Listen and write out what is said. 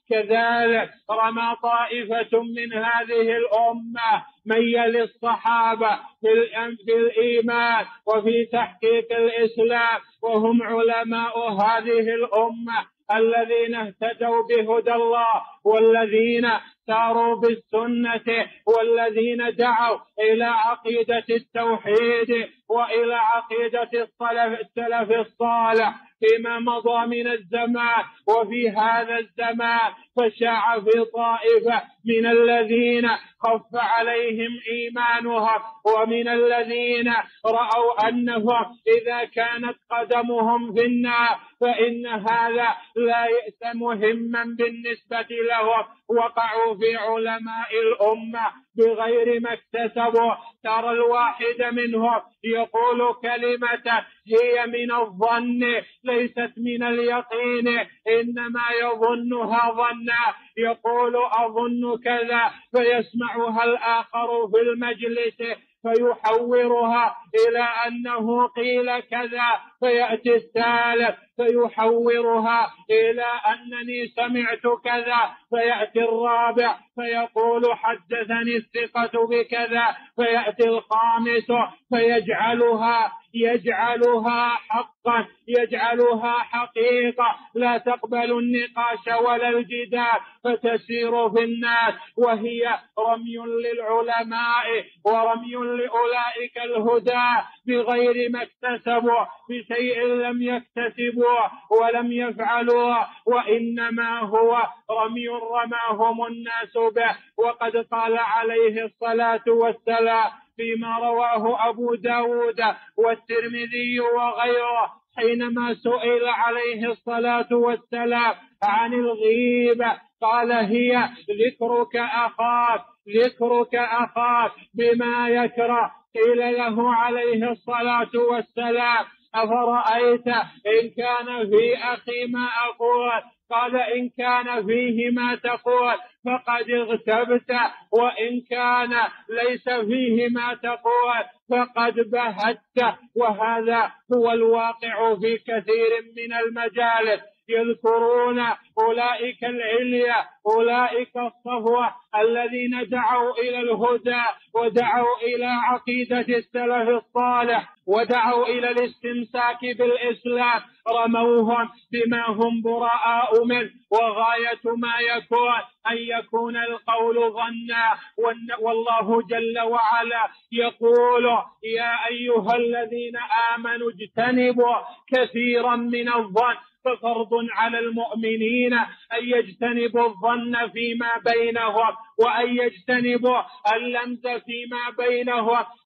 كذلك رمى طائفة من هذه الأمة من يلي الصحابة في الإيمان وفي تحقيق الإسلام، وهم علماء هذه الأمة الذين اهتدوا بهدى الله والذين ساروا بالسنة والذين دعوا إلى عقيدة التوحيد وإلى عقيدة السلف الصالح فيما مضى من الزمان وفي هذا الزمان. فشاع في طائفة من الذين خف عليهم إيمانهم ومن الذين رأوا أنهم إذا كانت قدمهم في النار فإن هذا لا يأس مهما بالنسبة لهم، وقعوا في علماء الأمة بغير ما اكتسبوا. ترى الواحد منهم يقول كلمة هي من الظن ليست من اليقين، إنما يظنها ظنا، يقول أظن كذا فيسمعها الآخر في المجلس فيحورها إلى أنه قيل كذا، فيأتي الثالث فيحورها إلى أنني سمعت كذا، فيأتي الرابع فيقول حدثني الثقة بكذا، فيأتي الخامس يجعلها حقا، يجعلها حقيقة لا تقبل النقاش ولا الجدال، فتسير في الناس وهي رمي للعلماء ورمي لأولئك الهدى بغير ما اكتسبوا، بشيء لم يكتسبوا ولم يفعلوا، وإنما هو رمي رماهم الناس به. وقد قال عليه الصلاة والسلام فيما رواه أبو داود والترمذي وغيره حينما سئل عليه الصلاة والسلام عن الغيبة قال هي ذكرك أخاك بما يكره. قيل له عليه الصلاة والسلام أفرأيت إن كان في أخي ما أقول؟ قال إن كان فيه ما تقول فقد اغتبت، وإن كان ليس فيه ما تقول فقد بهت. وهذا هو الواقع في كثير من المجالس، يذكرون أولئك العليا أولئك الصفوة الذين دعوا إلى الهدى ودعوا إلى عقيدة السلف الصالح ودعوا إلى الاستمساك بالإسلام، رموهم بما هم براء منه، وغاية ما يكون أن يكون القول ظنا. والله جل وعلا يقول يا أيها الذين آمنوا اجتنبوا كثيرا من الظن، ففرض على المؤمنين أن يجتنبوا الظن فيما بينهم وأن يجتنبوا اللمز فيما بينهم،